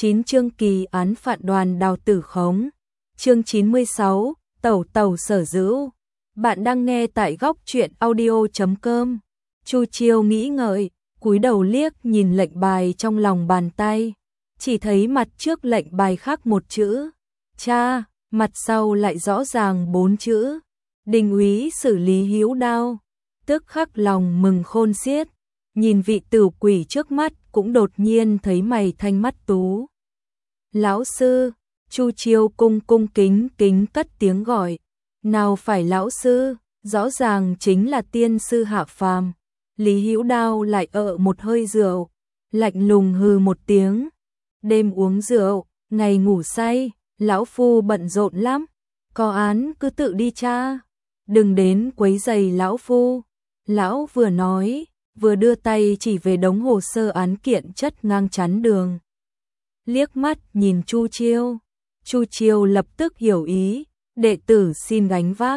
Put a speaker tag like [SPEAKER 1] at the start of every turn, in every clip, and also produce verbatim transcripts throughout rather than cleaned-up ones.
[SPEAKER 1] chín chương kỳ án phạt đoàn đào tử khống. Chương chín mươi sáu, Tẩu tẩu sở dữu. Bạn đang nghe tại góc truyện audio chấm com. Chu Chiêu nghĩ ngợi, cúi đầu liếc nhìn lệnh bài trong lòng bàn tay, chỉ thấy mặt trước lệnh bài khác một chữ cha, mặt sau lại rõ ràng bốn chữ Đình úy xử lý Hữu Đao. Tức khắc lòng mừng khôn xiết, nhìn vị tử quỷ trước mắt cũng đột nhiên thấy mày thanh mắt tú. Lão sư, Chu Chiêu cung cung kính kính cất tiếng gọi. Nào phải lão sư, rõ ràng chính là tiên sư hạ phàm. Lý Hữu Đao lại ợ một hơi rượu, lạnh lùng hừ một tiếng. Đêm uống rượu, ngày ngủ say, lão phu bận rộn lắm, có án cứ tự đi tra, đừng đến quấy rầy lão phu. Lão vừa nói, vừa đưa tay chỉ về đống hồ sơ án kiện chất ngang chắn đường. Liếc mắt nhìn Chu Chiêu, Chu Chiêu lập tức hiểu ý, đệ tử xin gánh vác.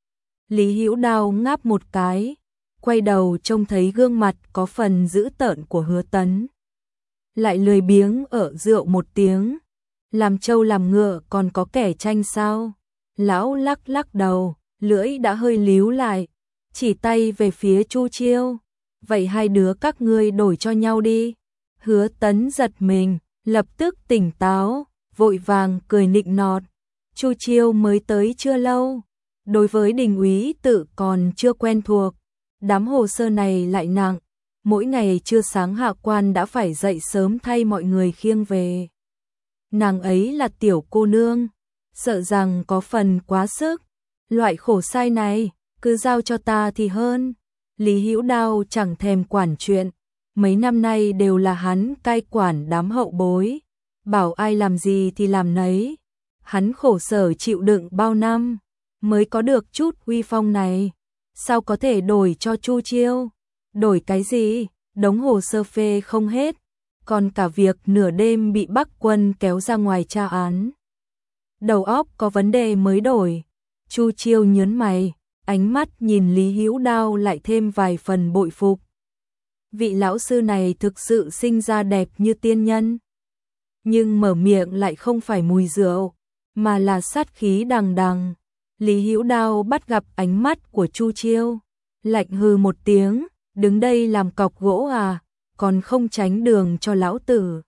[SPEAKER 1] Lý Hữu Đao ngáp một cái, quay đầu trông thấy gương mặt có phần dữ tợn của Hứa Tấn. Lại lười biếng ở rượu một tiếng, làm trâu làm ngựa còn có kẻ tranh sao? Lão lắc lắc đầu, lưỡi đã hơi líu lại, chỉ tay về phía Chu Chiêu. Vậy hai đứa các ngươi đổi cho nhau đi. Hứa Tấn giật mình, lập tức tỉnh táo, vội vàng cười nịnh nọt. Chu Chiêu mới tới chưa lâu, đối với Đình úy tự còn chưa quen thuộc, đám hồ sơ này lại nặng, mỗi ngày chưa sáng hạ quan đã phải dậy sớm thay mọi người khiêng về. Nàng ấy là tiểu cô nương, sợ rằng có phần quá sức, loại khổ sai này cứ giao cho ta thì hơn. Lý Hữu Đao chẳng thèm quản chuyện, mấy năm nay đều là hắn cai quản đám hậu bối, bảo ai làm gì thì làm nấy. Hắn khổ sở chịu đựng bao năm, mới có được chút uy phong này, sao có thể đổi cho Chu Chiêu? Đổi cái gì? Đống hồ sơ phê không hết, còn cả việc nửa đêm bị Bắc Quân kéo ra ngoài tra án. Đầu óc có vấn đề mới đổi. Chu Chiêu nhớn mày, ánh mắt nhìn Lý Hữu Đao lại thêm vài phần bội phục. Vị lão sư này thực sự sinh ra đẹp như tiên nhân, nhưng mở miệng lại không phải mùi rượu, mà là sát khí đằng đằng. Lý Hữu Đao bắt gặp ánh mắt của Chu Chiêu, lạnh hừ một tiếng, đứng đây làm cọc gỗ à, còn không tránh đường cho lão tử.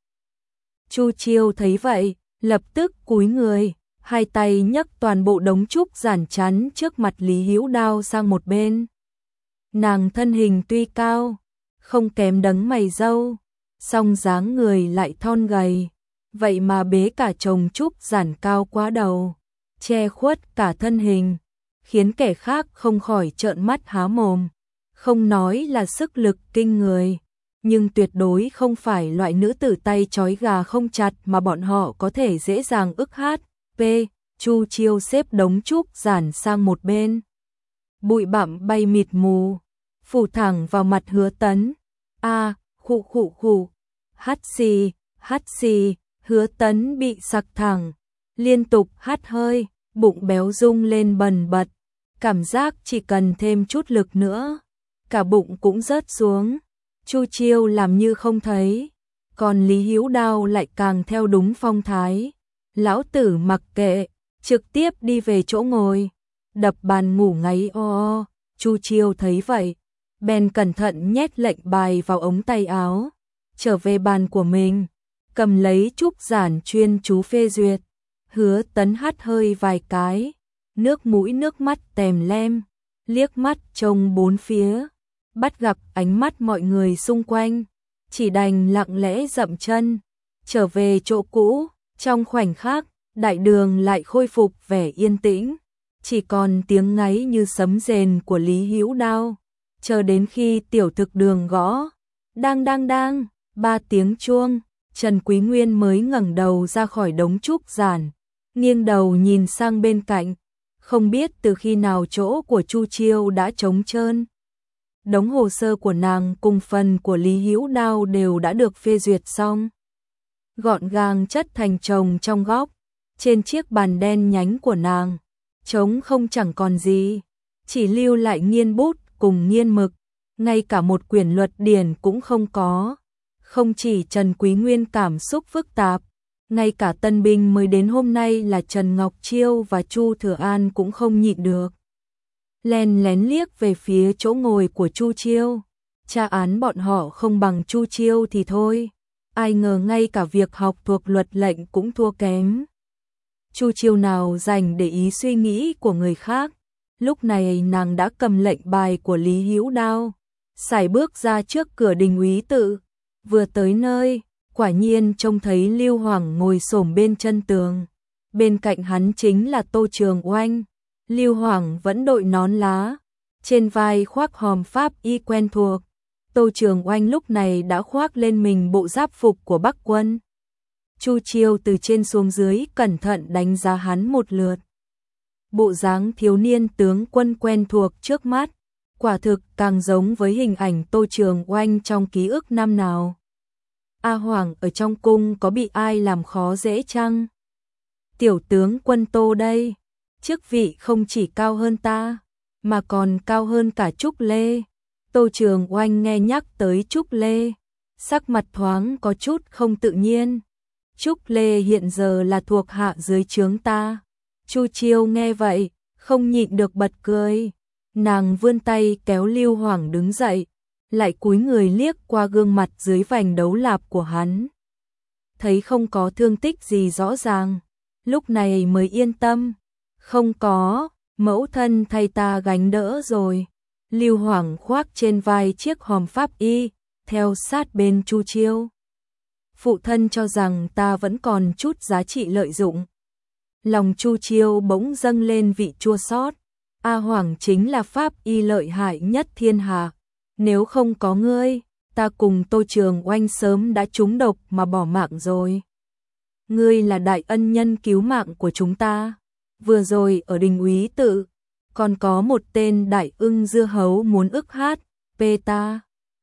[SPEAKER 1] Chu Chiêu thấy vậy, lập tức cúi người, hai tay nhấc toàn bộ đống trúc giản chắn trước mặt Lý Hữu Đao sang một bên. Nàng thân hình tuy cao, không kém đấng mày râu, song dáng người lại thon gầy, vậy mà bế cả chồng trúc giản cao quá đầu, che khuất cả thân hình, khiến kẻ khác không khỏi trợn mắt há mồm. Không nói là sức lực kinh người, nhưng tuyệt đối không phải loại nữ tử tay trói gà không chặt mà bọn họ có thể dễ dàng ức hát. P. Chu Chiêu xếp đống trúc giản sang một bên. Bụi bặm bay mịt mù, phủ thẳng vào mặt Hứa Tấn. A, khụ khụ khụ, hắt xì, hắt xì, Hứa Tấn bị sặc thẳng, liên tục hắt hơi, bụng béo rung lên bần bật, cảm giác chỉ cần thêm chút lực nữa, cả bụng cũng rớt xuống. Chu Chiêu làm như không thấy, còn Lý Hữu Đao lại càng theo đúng phong thái. Lão tử mặc kệ, trực tiếp đi về chỗ ngồi, đập bàn ngủ ngáy o o. Chu Chiêu thấy vậy, bèn cẩn thận nhét lệnh bài vào ống tay áo, trở về bàn của mình, cầm lấy trúc giản chuyên chú phê duyệt. Hứa Tấn hắt hơi vài cái, nước mũi nước mắt tèm lem, liếc mắt trông bốn phía, bắt gặp ánh mắt mọi người xung quanh, chỉ đành lặng lẽ dậm chân, trở về chỗ cũ. Trong khoảnh khắc, đại đường lại khôi phục vẻ yên tĩnh, chỉ còn tiếng ngáy như sấm rền của Lý Hữu Đao. Chờ đến khi tiểu thực đường gõ, đang đang đang, ba tiếng chuông, Trần Quý Nguyên mới ngẩng đầu ra khỏi đống trúc giản, nghiêng đầu nhìn sang bên cạnh, không biết từ khi nào chỗ của Chu Chiêu đã trống trơn. Đống hồ sơ của nàng cùng phần của Lý Hữu Đao đều đã được phê duyệt xong, gọn gàng chất thành chồng trong góc, trên chiếc bàn đen nhánh của nàng, trống không chẳng còn gì, chỉ lưu lại nghiên bút cùng nghiên mực, ngay cả một quyển luật điển cũng không có. Không chỉ Trần Quý Nguyên cảm xúc phức tạp, Ngay cả tân binh mới đến hôm nay là Trần Ngọc Chiêu và Chu Thừa An cũng không nhịn được. Lén lén liếc về phía chỗ ngồi của Chu Chiêu. Tra án bọn họ không bằng Chu Chiêu thì thôi. Ai ngờ ngay cả việc học thuộc luật lệnh cũng thua kém. Chu Chiêu nào dành để ý suy nghĩ của người khác. Lúc này nàng đã cầm lệnh bài của Lý Hữu Đao, sải bước ra trước cửa đình úy tự. Vừa tới nơi, quả nhiên trông thấy Lưu Hoàng ngồi xổm bên chân tường. Bên cạnh hắn chính là Tô Trường Oanh. Lưu Hoàng vẫn đội nón lá, trên vai khoác hòm pháp y quen thuộc. Tô Trường Oanh lúc này đã khoác lên mình bộ giáp phục của Bắc quân. Chu Chiêu từ trên xuống dưới cẩn thận đánh giá hắn một lượt. Bộ dáng thiếu niên tướng quân quen thuộc trước mắt, quả thực càng giống với hình ảnh Tô Trường Oanh trong ký ức năm nào. A Hoàng ở trong cung có bị ai làm khó dễ chăng? Tiểu tướng quân Tô đây, chức vị không chỉ cao hơn ta, mà còn cao hơn cả Trúc Lê. Tô Trường Oanh nghe nhắc tới Trúc Lê, sắc mặt thoáng có chút không tự nhiên. Trúc Lê hiện giờ là thuộc hạ dưới trướng ta. Chu Chiêu nghe vậy, không nhịn được bật cười. Nàng vươn tay kéo Lưu Hoàng đứng dậy, lại cúi người liếc qua gương mặt dưới vành đấu lạp của hắn. Thấy không có thương tích gì rõ ràng, lúc này mới yên tâm. Không có, mẫu thân thay ta gánh đỡ rồi. Lưu Hoàng khoác trên vai chiếc hòm pháp y, theo sát bên Chu Chiêu. Phụ thân cho rằng ta vẫn còn chút giá trị lợi dụng. Lòng Chu Chiêu bỗng dâng lên vị chua xót. A Hoàng chính là pháp y lợi hại nhất thiên hạ. Nếu không có ngươi, ta cùng Tô Trường Oanh sớm đã trúng độc mà bỏ mạng rồi. Ngươi là đại ân nhân cứu mạng của chúng ta. Vừa rồi ở đình úy tự, còn có một tên đại ưng dưa hấu muốn ức hát, pê ta.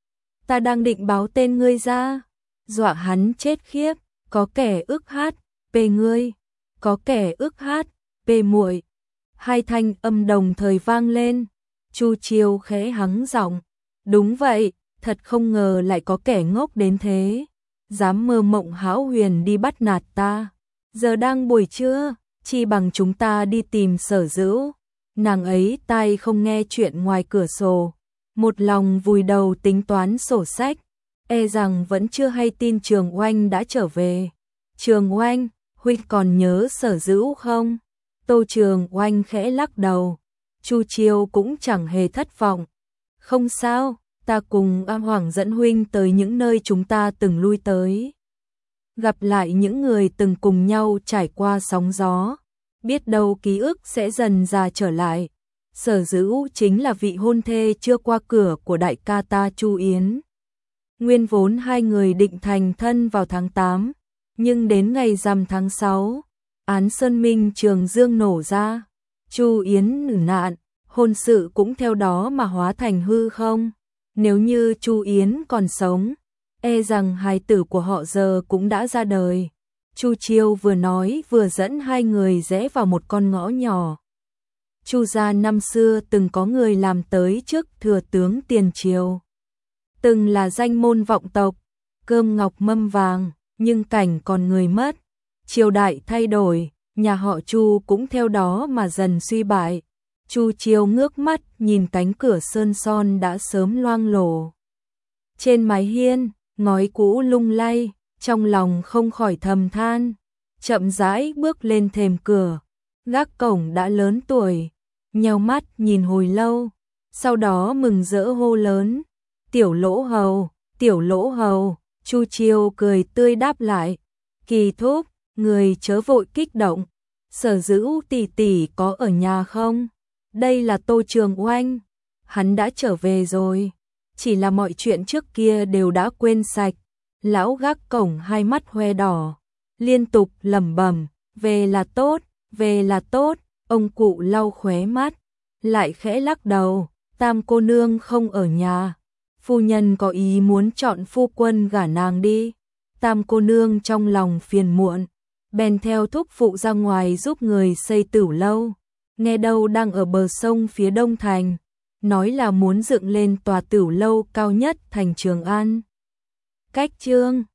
[SPEAKER 1] Ta đang định báo tên ngươi ra, dọa hắn chết khiếp, có kẻ ức hát, pê ngươi, có kẻ ức hát, pê muội. Hai thanh âm đồng thời vang lên, Chu Chiêu khẽ hắng giọng, đúng vậy, thật không ngờ lại có kẻ ngốc đến thế, dám mơ mộng hão huyền đi bắt nạt ta. Giờ đang buổi trưa, chi bằng chúng ta đi tìm Sở Dữu. Nàng ấy tai không nghe chuyện ngoài cửa sổ, một lòng vùi đầu tính toán sổ sách, e rằng vẫn chưa hay tin Trường Oanh đã trở về. Trường Oanh, huynh còn nhớ Sở Dữu không? Tô Trường Oanh khẽ lắc đầu, Chu Chiêu cũng chẳng hề thất vọng. Không sao, ta cùng A Hoàng dẫn huynh tới những nơi chúng ta từng lui tới. Gặp lại những người từng cùng nhau trải qua sóng gió, biết đâu ký ức sẽ dần già trở lại. Sở Dữu chính là vị hôn thê chưa qua cửa của đại ca ta Chu Yến. Nguyên vốn hai người định thành thân vào tháng tám, nhưng đến ngày rằm tháng sáu, án Sơn Minh Trường Dương nổ ra, Chu Yến tử nạn, hôn sự cũng theo đó mà hóa thành hư không. Nếu như Chu Yến còn sống, e rằng hài tử của họ giờ cũng đã ra đời. Chu Chiêu vừa nói vừa dẫn hai người rẽ vào một con ngõ nhỏ. Chu gia năm xưa từng có người làm tới trước thừa tướng tiền triều, từng là danh môn vọng tộc, cơm ngọc mâm vàng, nhưng cảnh còn người mất, triều đại thay đổi, nhà họ Chu cũng theo đó mà dần suy bại. Chu Chiêu ngước mắt nhìn cánh cửa sơn son đã sớm loang lổ. Trên mái hiên, ngói cũ lung lay, trong lòng không khỏi thầm than, chậm rãi bước lên thềm cửa, gác cổng đã lớn tuổi, nheo mắt nhìn hồi lâu, sau đó mừng rỡ hô lớn, tiểu Lỗ hầu, tiểu Lỗ hầu. Chu Chiêu cười tươi đáp lại, Kỳ thúc, người chớ vội kích động, Sở Dữu tỷ tỷ có ở nhà không? Đây là Tô Trường Oanh, hắn đã trở về rồi, chỉ là mọi chuyện trước kia đều đã quên sạch. Lão gác cổng hai mắt hoe đỏ, liên tục lẩm bẩm, về là tốt, về là tốt. Ông cụ lau khóe mắt, lại khẽ lắc đầu, Tam cô nương không ở nhà, phu nhân có ý muốn chọn phu quân gả nàng đi. Tam cô nương trong lòng phiền muộn, bèn theo thúc phụ ra ngoài giúp người xây tửu lâu, nghe đâu đang ở bờ sông phía đông thành, nói là muốn dựng lên tòa tửu lâu cao nhất thành Trường An. Cách chương